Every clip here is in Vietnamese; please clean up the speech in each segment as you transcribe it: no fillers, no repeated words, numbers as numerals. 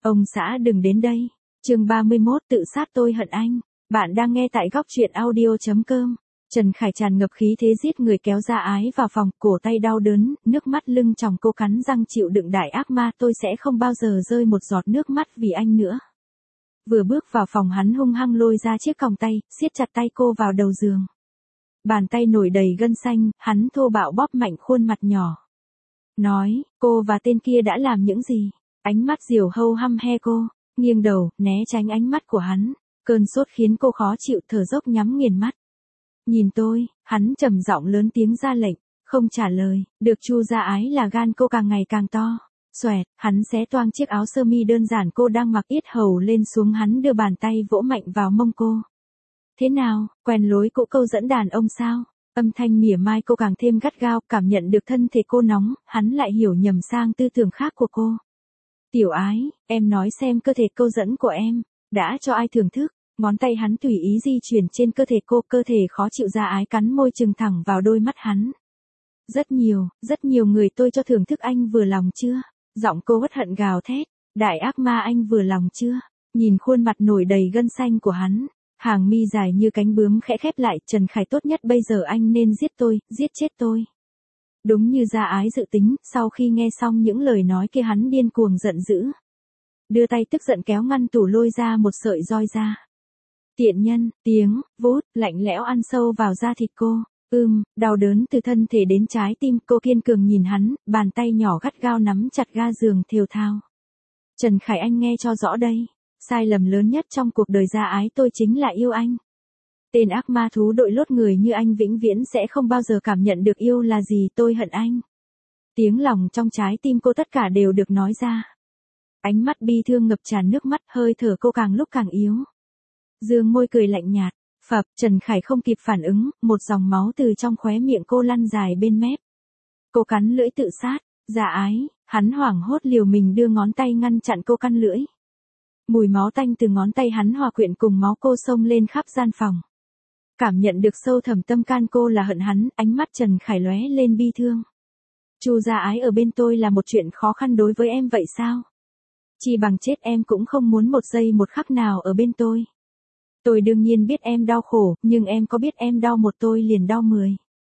Ông xã đừng đến đây. Chương 31 tự sát tôi hận anh. Bạn đang nghe tại góc truyện audio.com. Trần Khải tràn ngập khí thế giết người kéo Gia Ái vào phòng, cổ tay đau đớn, nước mắt lưng tròng, cô cắn răng chịu đựng đại ác ma, tôi sẽ không bao giờ rơi một giọt nước mắt vì anh nữa. Vừa bước vào phòng hắn hung hăng lôi ra chiếc còng tay, siết chặt tay cô vào đầu giường. Bàn tay nổi đầy gân xanh, hắn thô bạo bóp mạnh khuôn mặt nhỏ. Nói, cô và tên kia đã làm những gì? Ánh mắt diều hâu hăm he cô, nghiêng đầu, né tránh ánh mắt của hắn. Cơn sốt khiến cô khó chịu, thở dốc nhắm nghiền mắt. Nhìn tôi, hắn trầm giọng lớn tiếng ra lệnh, không trả lời, được Chu Gia Ái là gan cô càng ngày càng to. Xoẹt, hắn xé toang chiếc áo sơ mi đơn giản cô đang mặc, yết hầu lên xuống, hắn đưa bàn tay vỗ mạnh vào mông cô. Thế nào, quen lối cũ câu dẫn đàn ông sao? Âm thanh mỉa mai cô càng thêm gắt gao, cảm nhận được thân thể cô nóng, hắn lại hiểu nhầm sang tư tưởng khác của cô. Tiểu Ái, em nói xem cơ thể câu dẫn của em, đã cho ai thưởng thức? Ngón tay hắn tùy ý di chuyển trên cơ thể cô, cơ thể khó chịu. Gia Ái cắn môi trừng thẳng vào đôi mắt hắn. Rất nhiều người tôi cho thưởng thức, anh vừa lòng chưa? Giọng cô uất hận gào thét. Đại ác ma, anh vừa lòng chưa? Nhìn khuôn mặt nổi đầy gân xanh của hắn, hàng mi dài như cánh bướm khẽ khép lại. Trần Khải, tốt nhất bây giờ anh nên giết tôi, giết chết tôi. Đúng như Gia Ái dự tính, sau khi nghe xong những lời nói kia hắn điên cuồng giận dữ. Đưa tay tức giận kéo ngăn tủ lôi ra một sợi roi ra. Tiện nhân, tiếng, vút, lạnh lẽo ăn sâu vào da thịt cô. Đau đớn từ thân thể đến trái tim. Cô kiên cường nhìn hắn, bàn tay nhỏ gắt gao nắm chặt ga giường thều thào. Trần Khải, anh nghe cho rõ đây. Sai lầm lớn nhất trong cuộc đời Gia Ái tôi chính là yêu anh. Tên ác ma thú đội lốt người như anh vĩnh viễn sẽ không bao giờ cảm nhận được yêu là gì. Tôi hận anh. Tiếng lòng trong trái tim cô tất cả đều được nói ra. Ánh mắt bi thương ngập tràn nước mắt, hơi thở cô càng lúc càng yếu. Dương môi cười lạnh nhạt. Phập, Trần Khải không kịp phản ứng, một dòng máu từ trong khóe miệng cô lăn dài bên mép. Cô cắn lưỡi tự sát. Gia Ái, hắn hoảng hốt liều mình đưa ngón tay ngăn chặn cô căn lưỡi. Mùi máu tanh từ ngón tay hắn hòa quyện cùng máu cô xông lên khắp gian phòng. Cảm nhận được sâu thẳm tâm can cô là hận hắn, ánh mắt Trần Khải lóe lên bi thương. Chu Gia Ái ở bên tôi là một chuyện khó khăn đối với em vậy sao? Chỉ bằng chết em cũng không muốn một giây một khắc nào ở bên tôi. Tôi đương nhiên biết em đau khổ, nhưng em có biết em đau một tôi liền đau 10.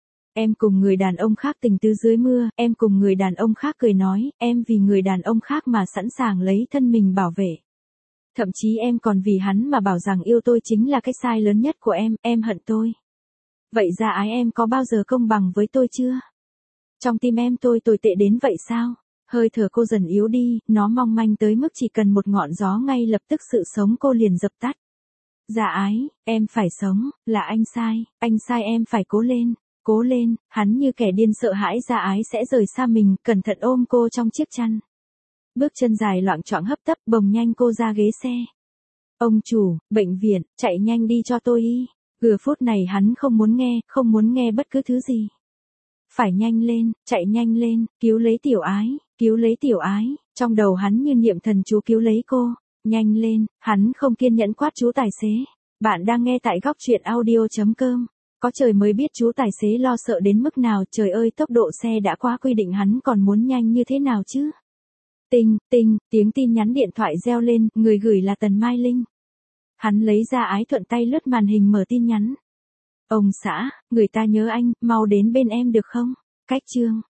Em cùng người đàn ông khác tình tứ dưới mưa, em cùng người đàn ông khác cười nói, em vì người đàn ông khác mà sẵn sàng lấy thân mình bảo vệ. Thậm chí em còn vì hắn mà bảo rằng yêu tôi chính là cái sai lớn nhất của em hận tôi. Vậy Gia Ái, em có bao giờ công bằng với tôi chưa? Trong tim em tôi tồi tệ đến vậy sao? Hơi thở cô dần yếu đi, nó mong manh tới mức chỉ cần một ngọn gió ngay lập tức sự sống cô liền dập tắt. Gia Ái, em phải sống, là anh sai, em phải cố lên, hắn như kẻ điên sợ hãi Gia Ái sẽ rời xa mình, cẩn thận ôm cô trong chiếc chăn. Bước chân dài loạng choạng hấp tấp bồng nhanh cô ra ghế xe. Ông chủ, bệnh viện, chạy nhanh đi cho tôi y. Gừ phút này hắn không muốn nghe bất cứ thứ gì. Phải nhanh lên, chạy nhanh lên, cứu lấy Tiểu Ái, trong đầu hắn như niệm thần chú cứu lấy cô. Nhanh lên, hắn không kiên nhẫn quát chú tài xế. Bạn đang nghe tại góc truyện audio.com. Có trời mới biết chú tài xế lo sợ đến mức nào, trời ơi tốc độ xe đã quá quy định, hắn còn muốn nhanh như thế nào chứ? Tinh, tiếng tin nhắn điện thoại reo lên, người gửi là Tần Mai Linh. Hắn lấy Gia Ái, thuận tay lướt màn hình mở tin nhắn. Ông xã, người ta nhớ anh, mau đến bên em được không? Cách chương.